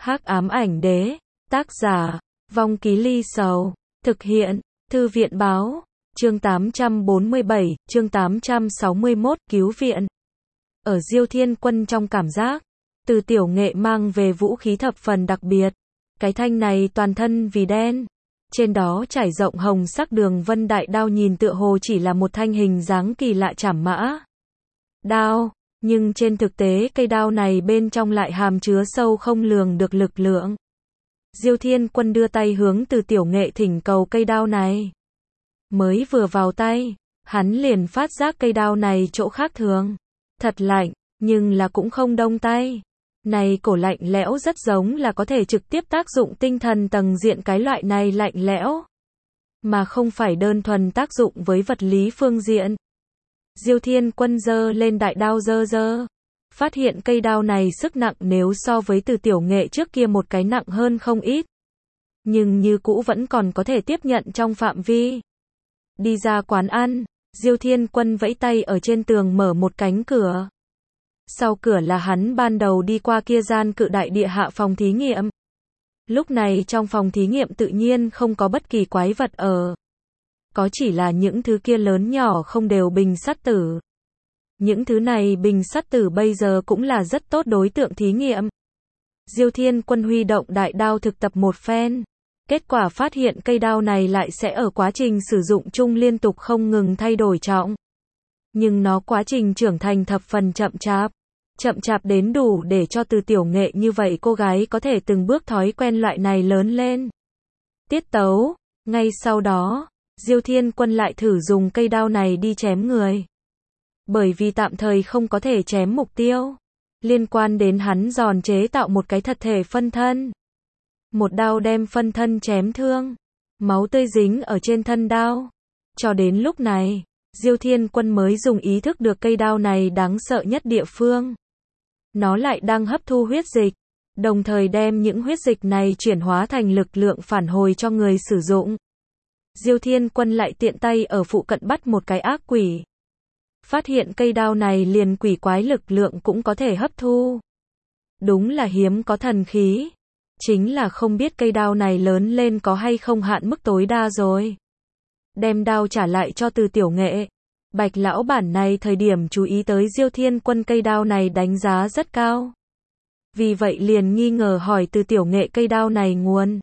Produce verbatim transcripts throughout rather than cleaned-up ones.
Hắc ám ảnh đế, tác giả, Vong Ký Ly Sầu, thực hiện, Thư viện báo, chương tám trăm bốn mươi bảy, chương tám trăm sáu mươi mốt, cứu viện. Ở Diêu Thiên Quân trong cảm giác, Từ Tiểu Nghệ mang về vũ khí thập phần đặc biệt. Cái thanh này toàn thân vì đen, trên đó trải rộng hồng sắc đường vân đại đao nhìn tựa hồ chỉ là một thanh hình dáng kỳ lạ trảm mã đao, nhưng trên thực tế cây đao này bên trong lại hàm chứa sâu không lường được lực lượng. Diêu Thiên Quân đưa tay hướng Từ Tiểu Nghệ thỉnh cầu cây đao này. Mới vừa vào tay, hắn liền phát giác cây đao này chỗ khác thường. Thật lạnh, nhưng là cũng không đông tay. Này cổ lạnh lẽo rất giống là có thể trực tiếp tác dụng tinh thần tầng diện cái loại này lạnh lẽo, mà không phải đơn thuần tác dụng với vật lý phương diện. Diêu Thiên Quân giơ lên đại đao giơ giơ, phát hiện cây đao này sức nặng nếu so với Từ Tiểu Nghệ trước kia một cái nặng hơn không ít, nhưng như cũ vẫn còn có thể tiếp nhận trong phạm vi. Đi ra quán ăn, Diêu Thiên Quân vẫy tay ở trên tường mở một cánh cửa. Sau cửa là hắn ban đầu đi qua kia gian cự đại địa hạ phòng thí nghiệm. Lúc này trong phòng thí nghiệm tự nhiên không có bất kỳ quái vật ở. Có chỉ là những thứ kia lớn nhỏ không đều bình sắt tử. Những thứ này bình sắt tử bây giờ cũng là rất tốt đối tượng thí nghiệm. Diêu Thiên Quân huy động đại đao thực tập một phen. Kết quả phát hiện cây đao này lại sẽ ở quá trình sử dụng chung liên tục không ngừng thay đổi trọng. Nhưng nó quá trình trưởng thành thập phần chậm chạp. Chậm chạp đến đủ để cho Từ Tiểu Nghệ như vậy cô gái có thể từng bước thói quen loại này lớn lên. Tiết tấu. Ngay sau đó, Diêu Thiên Quân lại thử dùng cây đao này đi chém người. Bởi vì tạm thời không có thể chém mục tiêu. Liên quan đến hắn giòn chế tạo một cái thật thể phân thân. Một đao đem phân thân chém thương. Máu tươi dính ở trên thân đao. Cho đến lúc này, Diêu Thiên Quân mới dùng ý thức được cây đao này đáng sợ nhất địa phương. Nó lại đang hấp thu huyết dịch, đồng thời đem những huyết dịch này chuyển hóa thành lực lượng phản hồi cho người sử dụng. Diêu Thiên Quân lại tiện tay ở phụ cận bắt một cái ác quỷ. Phát hiện cây đao này liền quỷ quái lực lượng cũng có thể hấp thu. Đúng là hiếm có thần khí. Chính là không biết cây đao này lớn lên có hay không hạn mức tối đa rồi. Đem đao trả lại cho Từ Tiểu Nghệ. Bạch lão bản này thời điểm chú ý tới Diêu Thiên Quân cây đao này đánh giá rất cao. Vì vậy liền nghi ngờ hỏi Từ Tiểu Nghệ cây đao này nguồn.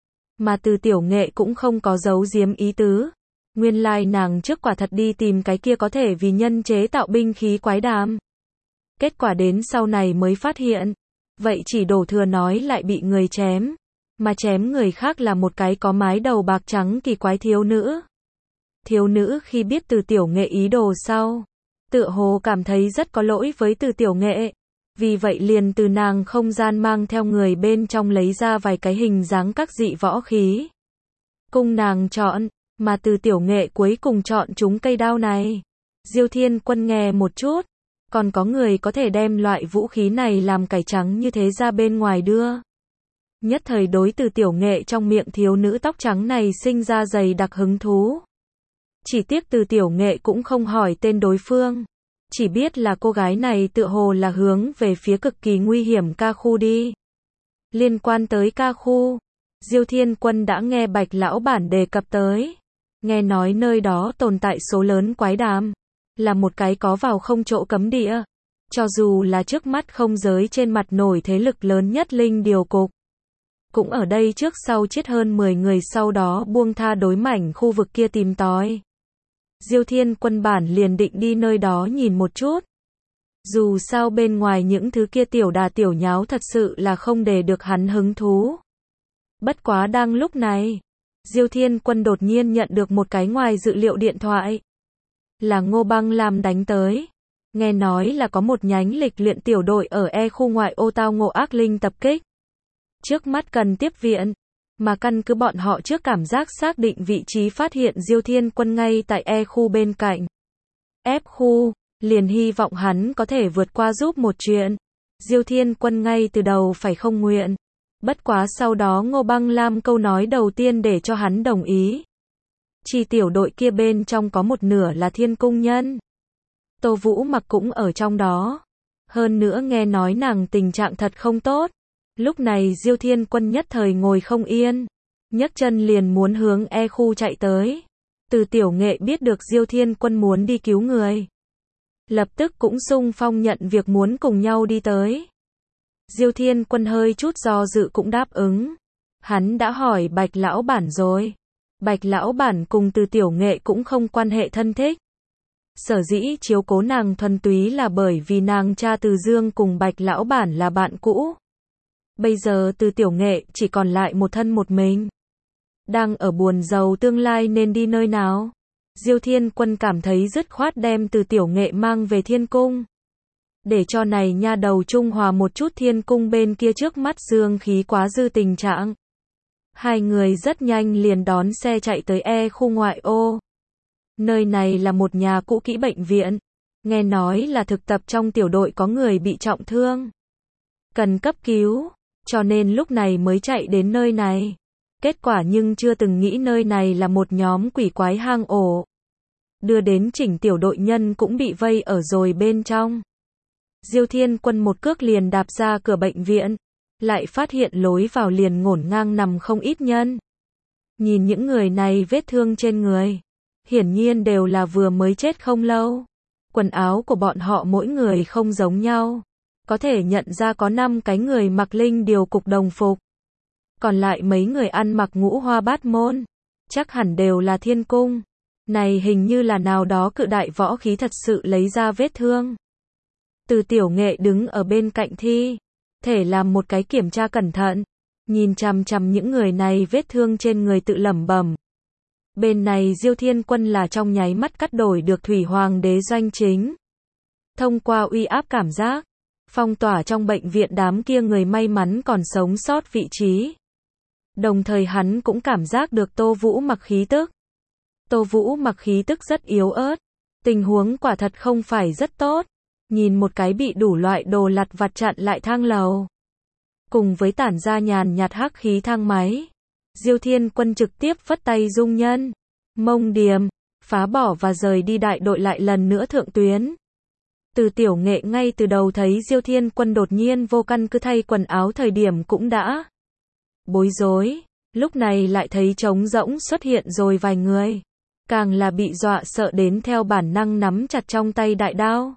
Mà Từ Tiểu Nghệ cũng không có giấu giếm ý tứ. Nguyên lai nàng trước quả thật đi tìm cái kia có thể vì nhân chế tạo binh khí quái đàm. Kết quả đến sau này mới phát hiện. Vậy chỉ đổ thừa nói lại bị người chém. Mà chém người khác là một cái có mái đầu bạc trắng kỳ quái thiếu nữ. Thiếu nữ khi biết Từ Tiểu Nghệ ý đồ sau, tựa hồ cảm thấy rất có lỗi với Từ Tiểu Nghệ. Vì vậy liền từ nàng không gian mang theo người bên trong lấy ra vài cái hình dáng các dị võ khí. Cung nàng chọn, mà Từ Tiểu Nghệ cuối cùng chọn chúng cây đao này. Diêu Thiên Quân nghe một chút, còn có người có thể đem loại vũ khí này làm cải trắng như thế ra bên ngoài đưa. Nhất thời đối Từ Tiểu Nghệ trong miệng thiếu nữ tóc trắng này sinh ra dày đặc hứng thú. Chỉ tiếc Từ Tiểu Nghệ cũng không hỏi tên đối phương. Chỉ biết là cô gái này tựa hồ là hướng về phía cực kỳ nguy hiểm ca khu đi. Liên quan tới ca khu, Diêu Thiên Quân đã nghe Bạch lão bản đề cập tới. Nghe nói nơi đó tồn tại số lớn quái đàm. Là một cái có vào không chỗ cấm địa. Cho dù là trước mắt không giới trên mặt nổi thế lực lớn nhất Linh Điều Cục. Cũng ở đây trước sau chết hơn mười người sau đó buông tha đối mảnh khu vực kia tìm tòi. Diêu Thiên Quân bản liền định đi nơi đó nhìn một chút. Dù sao bên ngoài những thứ kia tiểu đà tiểu nháo thật sự là không để được hắn hứng thú. Bất quá đang lúc này, Diêu Thiên Quân đột nhiên nhận được một cái ngoài dự liệu điện thoại. Là Ngô Băng Lam đánh tới. Nghe nói là có một nhánh lịch luyện tiểu đội ở E khu ngoại ô tao ngộ ác linh tập kích. Trước mắt cần tiếp viện. Mà căn cứ bọn họ trước cảm giác xác định vị trí phát hiện Diêu Thiên Quân ngay tại E khu bên cạnh. F khu, liền hy vọng hắn có thể vượt qua giúp một chuyện. Diêu Thiên Quân ngay từ đầu phải không nguyện. Bất quá sau đó Ngô Băng Lam câu nói đầu tiên để cho hắn đồng ý. Chỉ tiểu đội kia bên trong có một nửa là thiên cung nhân. Tô Vũ Mặc cũng ở trong đó. Hơn nữa nghe nói nàng tình trạng thật không tốt. Lúc này Diêu Thiên Quân nhất thời ngồi không yên, nhấc chân liền muốn hướng E khu chạy tới. Từ Tiểu Nghệ biết được Diêu Thiên Quân muốn đi cứu người, lập tức cũng xung phong nhận việc muốn cùng nhau đi tới. Diêu Thiên Quân hơi chút do dự cũng đáp ứng. Hắn đã hỏi Bạch lão bản rồi. Bạch lão bản cùng Từ Tiểu Nghệ cũng không quan hệ thân thích. Sở dĩ chiếu cố nàng thuần túy là bởi vì nàng cha Từ Dương cùng Bạch lão bản là bạn cũ. Bây giờ Từ Tiểu Nghệ chỉ còn lại một thân một mình, đang ở buồn rầu tương lai nên đi nơi nào. Diêu Thiên Quân cảm thấy dứt khoát đem Từ Tiểu Nghệ mang về Thiên Cung, để cho này nha đầu trung hòa một chút Thiên Cung bên kia trước mắt dương khí quá dư tình trạng. Hai người rất nhanh liền đón xe chạy tới E khu ngoại ô. Nơi này là một nhà cũ kỹ bệnh viện, nghe nói là thực tập trong tiểu đội có người bị trọng thương, cần cấp cứu, cho nên lúc này mới chạy đến nơi này. Kết quả nhưng chưa từng nghĩ nơi này là một nhóm quỷ quái hang ổ. Đưa đến chỉnh tiểu đội nhân cũng bị vây ở rồi bên trong. Diêu Thiên Quân một cước liền đạp ra cửa bệnh viện, lại phát hiện lối vào liền ngổn ngang nằm không ít nhân. Nhìn những người này vết thương trên người, hiển nhiên đều là vừa mới chết không lâu. Quần áo của bọn họ mỗi người không giống nhau, có thể nhận ra có năm cái người mặc linh điều cục đồng phục, còn lại mấy người ăn mặc ngũ hoa bát môn, chắc hẳn đều là Thiên Cung. Này hình như là nào đó cự đại võ khí thật sự lấy ra vết thương. Từ Tiểu Nghệ đứng ở bên cạnh thi thể làm một cái kiểm tra cẩn thận, nhìn chằm chằm những người này vết thương trên người tự lẩm bẩm. Bên này Diêu Thiên Quân là trong nháy mắt cắt đổi được Thủy Hoàng đế doanh chính. Thông qua uy áp cảm giác, phong tỏa trong bệnh viện đám kia người may mắn còn sống sót vị trí. Đồng thời hắn cũng cảm giác được Tô Vũ mặc khí tức. Tô Vũ mặc khí tức rất yếu ớt, tình huống quả thật không phải rất tốt. Nhìn một cái bị đủ loại đồ lặt vặt chặn lại thang lầu, cùng với tản ra nhàn nhạt hắc khí thang máy, Diêu Thiên Quân trực tiếp phất tay dung nhân, mông điềm, phá bỏ và rời đi đại đội lại lần nữa thượng tuyến. Từ Tiểu Nghệ ngay từ đầu thấy Diêu Thiên Quân đột nhiên vô căn cứ thay quần áo thời điểm cũng đã bối rối, lúc này lại thấy trống rỗng xuất hiện rồi vài người, càng là bị dọa sợ đến theo bản năng nắm chặt trong tay đại đao.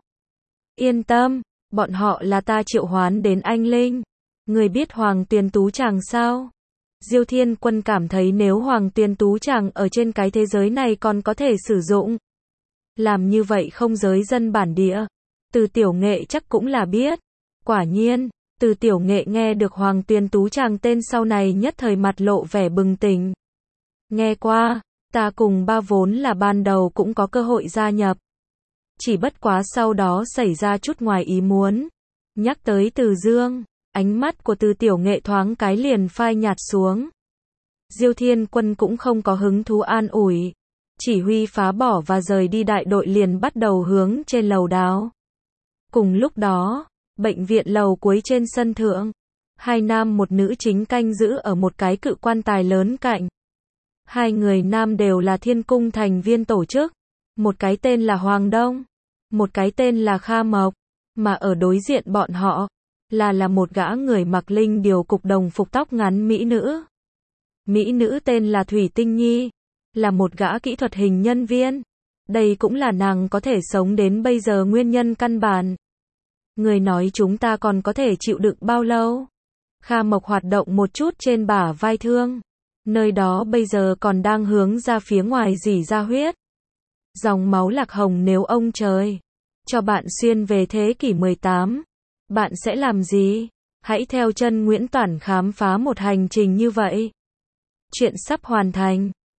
Yên tâm, bọn họ là ta triệu hoán đến anh Linh. Người biết Hoàng Tuyền Tú Tràng sao? Diêu Thiên Quân cảm thấy nếu Hoàng Tuyền Tú Tràng ở trên cái thế giới này còn có thể sử dụng, làm như vậy không giới dân bản địa, Từ Tiểu Nghệ chắc cũng là biết. Quả nhiên, Từ Tiểu Nghệ nghe được Hoàng Tuyền Tú Tràng tên sau này nhất thời mặt lộ vẻ bừng tỉnh. Nghe qua, ta cùng ba vốn là ban đầu cũng có cơ hội gia nhập. Chỉ bất quá sau đó xảy ra chút ngoài ý muốn. Nhắc tới Từ Dương, ánh mắt của Từ Tiểu Nghệ thoáng cái liền phai nhạt xuống. Diêu Thiên Quân cũng không có hứng thú an ủi, chỉ huy phá bỏ và rời đi đại đội liền bắt đầu hướng trên lầu đáo. Cùng lúc đó, bệnh viện lầu cuối trên sân thượng, hai nam một nữ chính canh giữ ở một cái cự quan tài lớn cạnh. Hai người nam đều là Thiên Cung thành viên tổ chức, một cái tên là Hoàng Đông, một cái tên là Kha Mộc, mà ở đối diện bọn họ là là một gã người mặc linh điều cục đồng phục tóc ngắn mỹ nữ. Mỹ nữ tên là Thủy Tinh Nhi, là một gã kỹ thuật hình nhân viên. Đây cũng là nàng có thể sống đến bây giờ nguyên nhân căn bản. Người nói chúng ta còn có thể chịu đựng bao lâu? Kha Mộc hoạt động một chút trên bả vai thương, nơi đó bây giờ còn đang hướng ra phía ngoài rỉ ra huyết. Dòng máu lạc hồng. Nếu ông trời cho bạn xuyên về thế kỷ mười tám, bạn sẽ làm gì? Hãy theo chân Nguyễn Toản khám phá một hành trình như vậy. Chuyện sắp hoàn thành.